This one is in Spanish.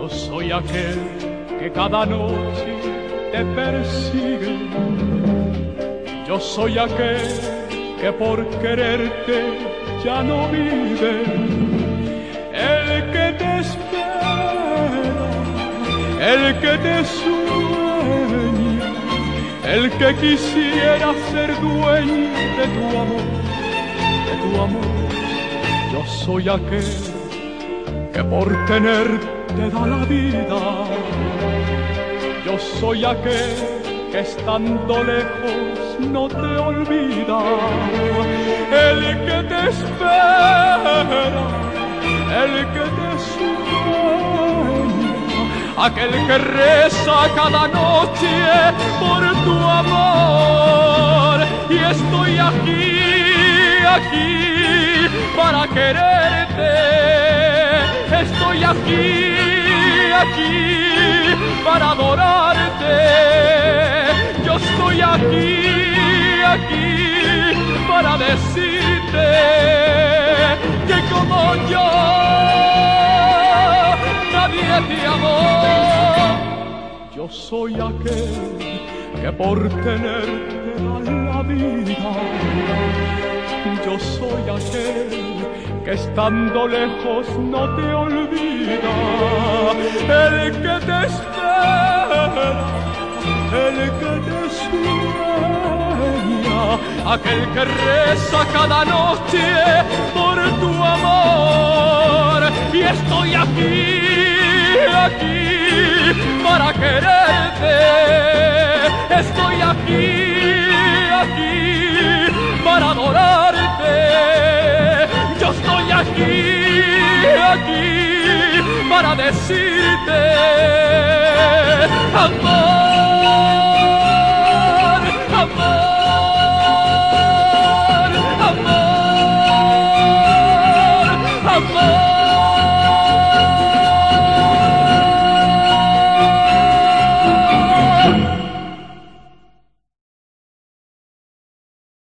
Yo soy aquel que cada noche te persigue. Yo soy aquel que por quererte ya no vive. El que te espera, el que te sueña, el que quisiera ser dueño de tu amor, de tu amor. Yo soy aquel que por tenerte da la vida. Yo soy aquel que estando lejos no te olvida. El que te espera, el que te sueña, aquel que reza cada noche por tu amor. Y estoy aquí, aquí para quererte. Estoy aquí, aquí para adorarte. Yo estoy aquí, aquí para decirte que como yo nadie te amó. Yo soy aquel que por tenerte da la vida. Yo soy aquel que estando lejos no te olvida. El que te espera, el que te sueña, aquel que reza cada noche por tu amor. Y estoy aquí, aquí para quererte. Estoy aquí, aquí para adorarte. Yo estoy aquí, aquí para decirte amor.